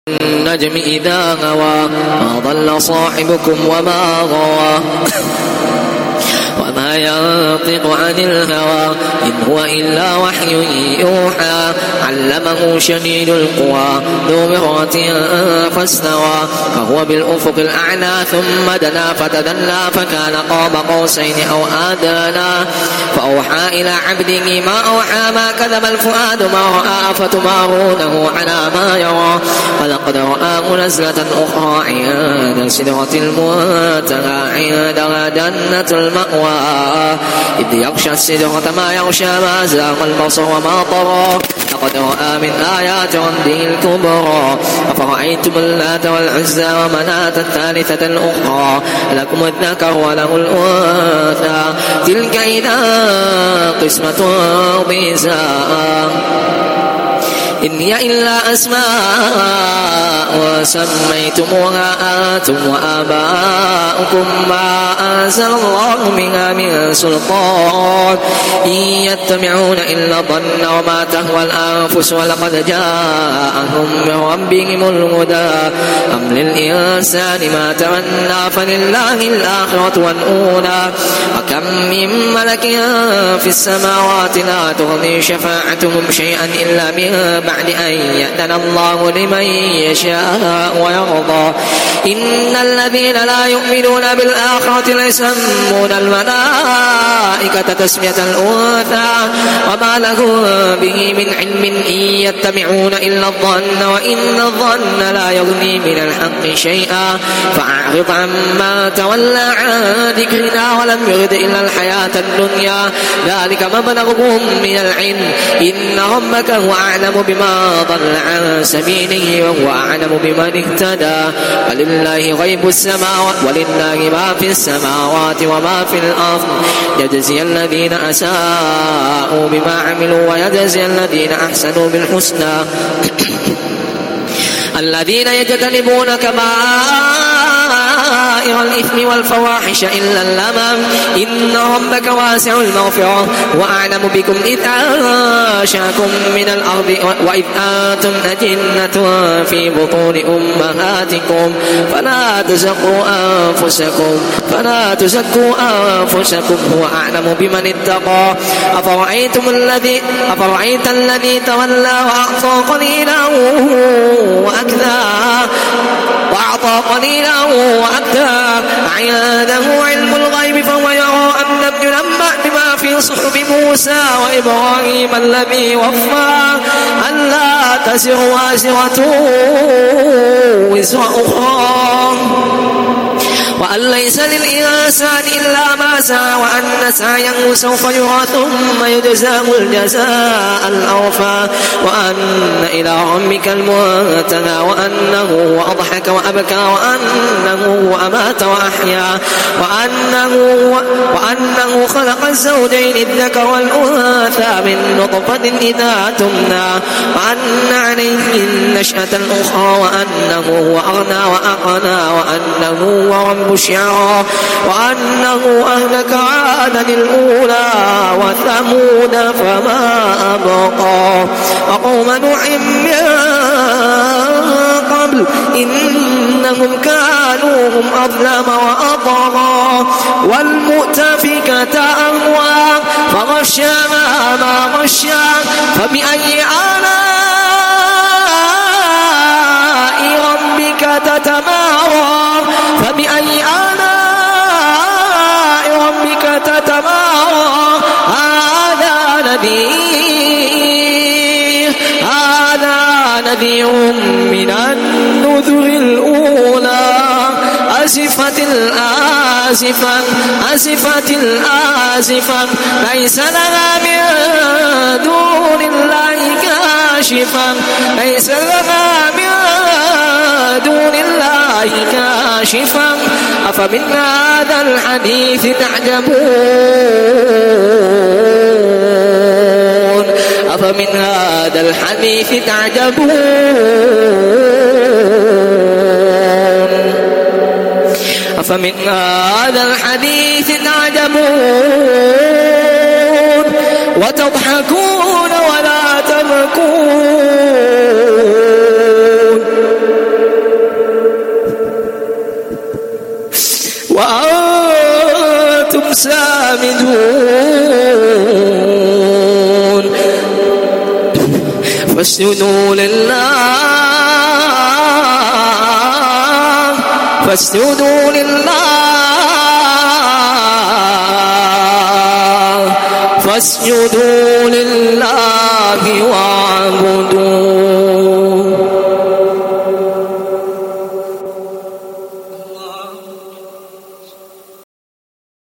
النجم إذا هوى ما ضل صاحبكم وما غوى وما ينطق عن الهوى إن هو إلا وحي يوحى علمه شديد القوى ذو مرة فاستوى فهو بالأفق الأعلى ثم دنا فتدلى فكان قاب قوسين أو أدنى فأوحى إلى عبده ما أوحى ما كذب الفؤاد ما رأى فتمارونه على ما يرى ولقد رآه نزلة أخرى عند سدرة المنتهى عندها جنة المأوى إذ يغشى السدرة ما يغشى ما زاغ البصر وما طغى لقد رأى من آيات ربه الكبرى أفرأيتم اللات والعزى ومناة الثالثة الأخرى لكم الذكر وله الأنثى تلك إذا قسمة ضيزى إن هي إلا أسماء سميتموها أنتم وآباؤكم ما أنزل الله بها من سلطان إن يتبعون إلا الظن وما تهوى الأنفس ولقد جاءهم من ربهم الهدى أم للإنسان ما تمنى فلله الآخرة والأولى وكم من ملك في السماوات لا تغني شفاعتهم شيئا إلا من بعد أن يأذن الله لمن يشاء ويرضى إن الذين لا يؤمنون بالآخرة ليسمون الملائكة تسمية الأنثى وما لهم به من علم إن يتبعون إلا الظن وإن الظن لا يغني من الحق شيئا فأعرض عما تولى عن ذكرنا ولم يرد إلا الحياة الدنيا ذلك مبلغهم من العلم إن ربك هو أعلم بما ضل عن سبيله وهو أعلم بمن اهتدى ولله غيب السماوات ولله ما في السماوات وما في الأرض يجزي الذين أساءوا بما عملوا ويجزي الذين أحسنوا بالحسنى الذين يجتنبون كبائر الإثم والفواحش إلا اللمم إن ربك واسع المغفرة وأعلم بكم إذ أنشأكم من الأرض وإذ أنتم أجنة في بطون أمهاتكم فلا تزكوا أنفسكم هو أعلم بمن اتقى أفرأيت الذي تولى وأعطى قليلا وأكدى عنده علم الغيب فهو يرى أم لم ينبأ بما في صحف موسى وإبراهيم الذي وفى ألا تزر وازرة وزر أخرى وأن ليس للإنسان إلا ما سعى وأن سعيه سوف يرى ثم يجزاه الجزاء الأوفى وأن إلى ربك المنتهى وأنه هو أضحك وأبكى وأنه هو أمات وأحيا وأنه خلق الزوجين الذكر والأنثى من نطفة إذا تمنى وأن عليه النشأة الأخرى وأنه هو أغنى وأقنى وأنه هو رب الشعرى وأنه أهلك عادا الأولى وثمود فما أبقى وقوم نوح من قبل إنهم كانوا هم أظلم وأطغى والمؤتفكة أهوى فغشاها ما غشا فبأي آلاء ربك تتمارى هذا نذير من النذر الأولى أزفت الآزفة ليس لها من دون الله كاشفا أفمن هذا الحديث تعجبون أفمن هذا الحديث تعجبون وتضحكون ولا تبكون فاسجدوا لله فاسجدوا لله واعبدوا